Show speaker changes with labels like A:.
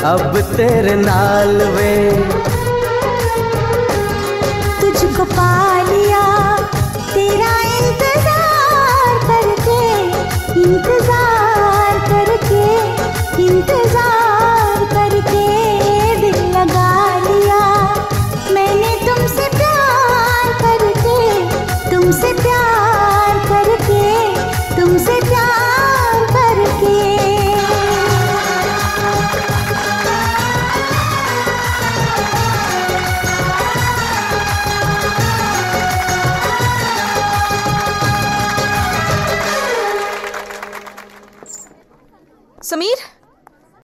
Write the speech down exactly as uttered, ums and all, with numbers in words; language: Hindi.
A: अब तेरे नाल वे।
B: तुझको पा लिया तेरा इंतजार करके, इंतजार करके, इंतजार करके दिल लगा लिया मैंने तुमसे प्यार करके, तुमसे प्यार करके, तुमसे प्यार करके।
C: समीर,